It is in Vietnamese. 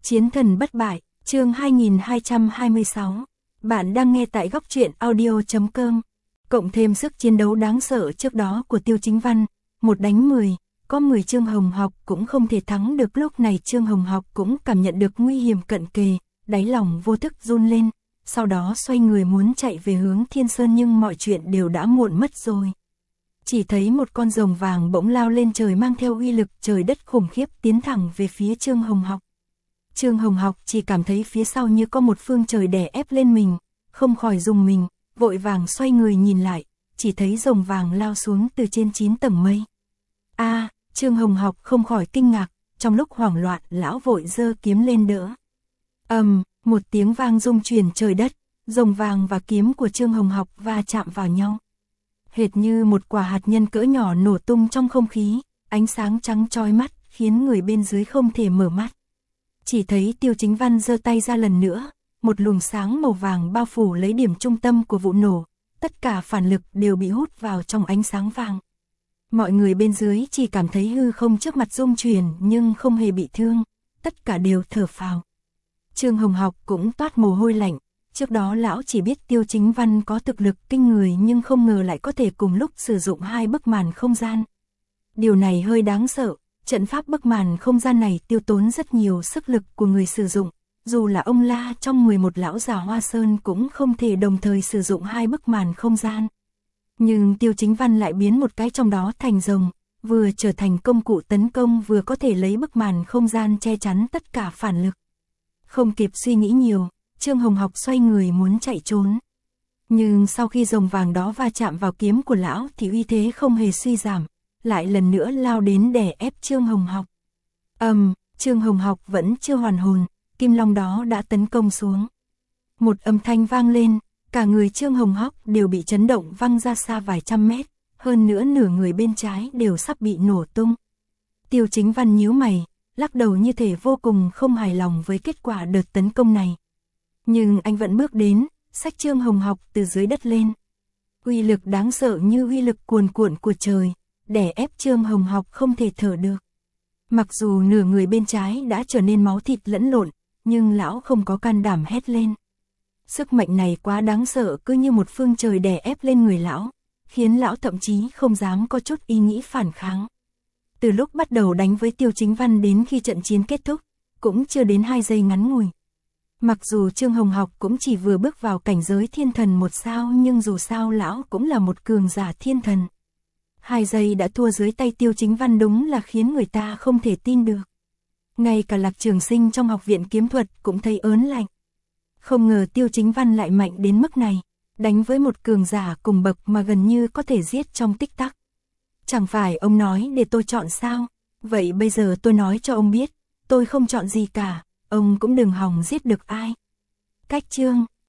Chiến thần bất bại, chương 2226. Bạn đang nghe tại góc truyện audio.com. Cộng thêm sức chiến đấu đáng sợ trước đó của Tiêu Chính Văn, 1 đánh 10, có 10 Trương Hồng Học cũng không thể thắng được. Lúc này Trương Hồng Học cũng cảm nhận được nguy hiểm cận kề, đáy lòng vô thức run lên, sau đó xoay người muốn chạy về hướng Thiên Sơn nhưng mọi chuyện đều đã muộn mất rồi. Chỉ thấy một con rồng vàng bỗng lao lên trời mang theo uy lực trời đất khủng khiếp tiến thẳng về phía Trương Hồng Học. Trương Hồng Học chỉ cảm thấy phía sau như có một phương trời đè ép lên mình, không khỏi rùng mình, vội vàng xoay người nhìn lại, chỉ thấy rồng vàng lao xuống từ trên 9 tầng mây. Trương Hồng Học không khỏi kinh ngạc, trong lúc hoảng loạn lão vội giơ kiếm lên đỡ. Một tiếng vang rung chuyển trời đất, rồng vàng và kiếm của Trương Hồng Học va chạm vào nhau. Hệt như một quả hạt nhân cỡ nhỏ nổ tung trong không khí, ánh sáng trắng chói mắt, khiến người bên dưới không thể mở mắt. Chỉ thấy Tiêu Chính Văn giơ tay ra lần nữa, một luồng sáng màu vàng bao phủ lấy điểm trung tâm của vụ nổ, tất cả phản lực đều bị hút vào trong ánh sáng vàng. Mọi người bên dưới chỉ cảm thấy hư không trước mặt rung chuyển nhưng không hề bị thương, tất cả đều thở phào. Trương Hồng Học cũng toát mồ hôi lạnh, trước đó lão chỉ biết Tiêu Chính Văn có thực lực kinh người nhưng không ngờ lại có thể cùng lúc sử dụng 2 bức màn không gian. Điều này hơi đáng sợ, trận pháp bức màn không gian này tiêu tốn rất nhiều sức lực của người sử dụng, dù là ông La trong 11 lão già Hoa Sơn cũng không thể đồng thời sử dụng 2 bức màn không gian. Nhưng Tiêu Chính Văn lại biến một cái trong đó thành rồng, vừa trở thành công cụ tấn công vừa có thể lấy bức màn không gian che chắn tất cả phản lực. Không kịp suy nghĩ nhiều, Trương Hồng Học xoay người muốn chạy trốn. Nhưng sau khi rồng vàng đó va chạm vào kiếm của lão thì uy thế không hề suy giảm, lại lần nữa lao đến đè ép Trương Hồng Học. Trương Hồng Học vẫn chưa hoàn hồn, kim long đó đã tấn công xuống. Một âm thanh vang lên, cả người Trương Hồng Học đều bị chấn động văng ra xa vài trăm mét, hơn nữa nửa người bên trái đều sắp bị nổ tung. Tiêu Chính Văn nhíu mày, lắc đầu như thể vô cùng không hài lòng với kết quả đợt tấn công này. Nhưng anh vẫn bước đến, xách Trương Hồng Học từ dưới đất lên. Uy lực đáng sợ như uy lực cuồn cuộn của trời, đè ép Trương Hồng Học không thể thở được. Mặc dù nửa người bên trái đã trở nên máu thịt lẫn lộn, nhưng lão không có can đảm hét lên. Sức mạnh này quá đáng sợ, cứ như một phương trời đè ép lên người lão, khiến lão thậm chí không dám có chút ý nghĩ phản kháng. Từ lúc bắt đầu đánh với Tiêu Chính Văn đến khi trận chiến kết thúc, cũng chưa đến 2 giây ngắn ngủi. Mặc dù Trương Hồng Học cũng chỉ vừa bước vào cảnh giới thiên thần 1 sao nhưng dù sao lão cũng là một cường giả thiên thần. 2 giây đã thua dưới tay Tiêu Chính Văn đúng là khiến người ta không thể tin được. Ngay cả Lạc Trường Sinh trong học viện kiếm thuật cũng thấy ớn lạnh. Không ngờ Tiêu Chính Văn lại mạnh đến mức này, đánh với một cường giả cùng bậc mà gần như có thể giết trong tích tắc. Chẳng phải ông nói để tôi chọn sao? Vậy bây giờ tôi nói cho ông biết, tôi không chọn gì cả, ông cũng đừng hòng giết được ai. Cách chương